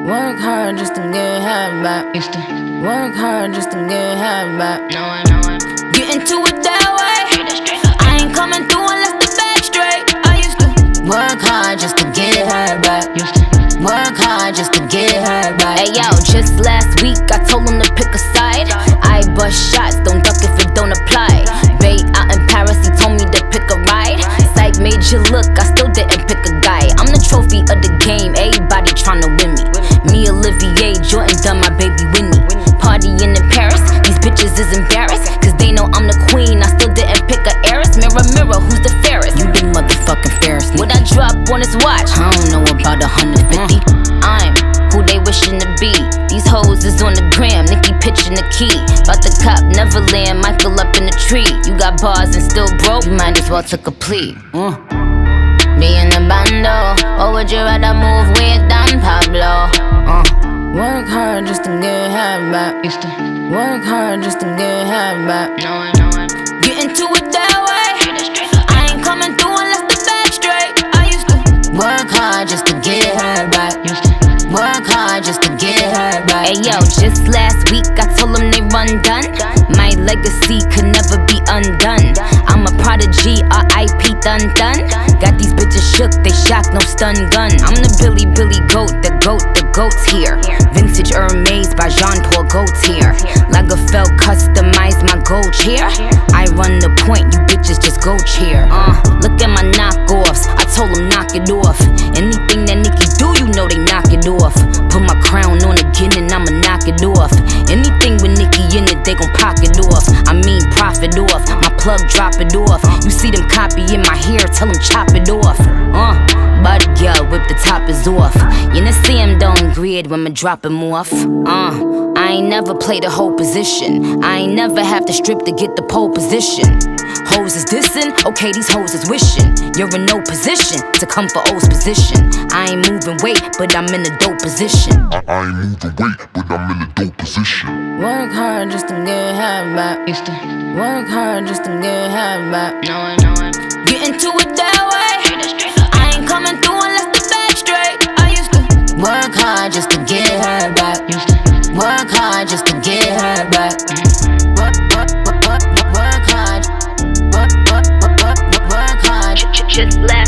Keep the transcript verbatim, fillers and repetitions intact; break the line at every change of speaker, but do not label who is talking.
Work hard just to get half back. Used to work hard just to get half back.
No, I know it.
Get into it that way. I ain't coming through unless the bag straight. I used to work hard just to get half back. Used to work hard just to get half back.
Hey yo, just last week I told him to pick a side. I bust shots, don't duck if it don't apply. Bay out in Paris, he told me to pick a ride. Psych made you look, I still didn't pick a guy. I'm the trophy of the game, everybody tryna win me. Me, Olivier, Jordan, done my baby Winnie. Partying in Paris, these bitches is embarrassed, cause they know I'm the queen, I still didn't pick a heiress. Mirror, mirror, who's the fairest? You the motherfucking fairest. What I drop on his watch? I don't know about a hundred fifty. I'm who they wishing to be. These hoes is on the gram, Nicki pitching the key. About the cop, Neverland, Michael up in the tree. You got bars and still broke, you might as well took a plea. uh. Be in the bando, or would you rather move with Don Pablo? Uh.
Work hard just to get half back.
Used to
work hard just to get half back.
No, I know it.
Get into it that way. I ain't coming through unless the bag straight. I used to work hard just to get half back.
Used to
work hard just to get half back.
Hey yo, just last week I told them they run done. My legacy could never be undone. I'm a prodigy, R I P done done. Got these bitches shook, they shocked, no stun gun. I'm the Billy Billy goat, the goat, the goat's here. Vintage Hermes by Jean Paul Gaultier. Lagerfeld customized my gold chair. I run the point, you bitches just go cheer. Uh, look at my knockoffs, I told them knock it off. Anything that Nicki do, you know they knock it off. Put my crown on again and I'ma knock it off. Anything with Nicki in it, they gon' pocket off. I mean profit off, my plug drop it off. You see them copying my hair, tell them chop it off. Uh, body girl, whip the top is off. You know see him don't grid when me drop him off. Uh, I ain't never played a whole position. I ain't never have to strip to get the pole position. Hoes is dissing, okay these hoes is wishing. You're in no position to come for O's position. I ain't moving weight, but I'm in a dope position.
I, I ain't moving weight, but I'm in a dope position.
Work hard just to get half back.
Used to
work hard just to get half back.
No, I know it.
Get into it that way. I ain't coming through unless the bag straight. I used to work hard just to get half back.
Used to
work hard just to get half back. Work, work, work, work, work hard. Work, work, work, work, work hard.
Just last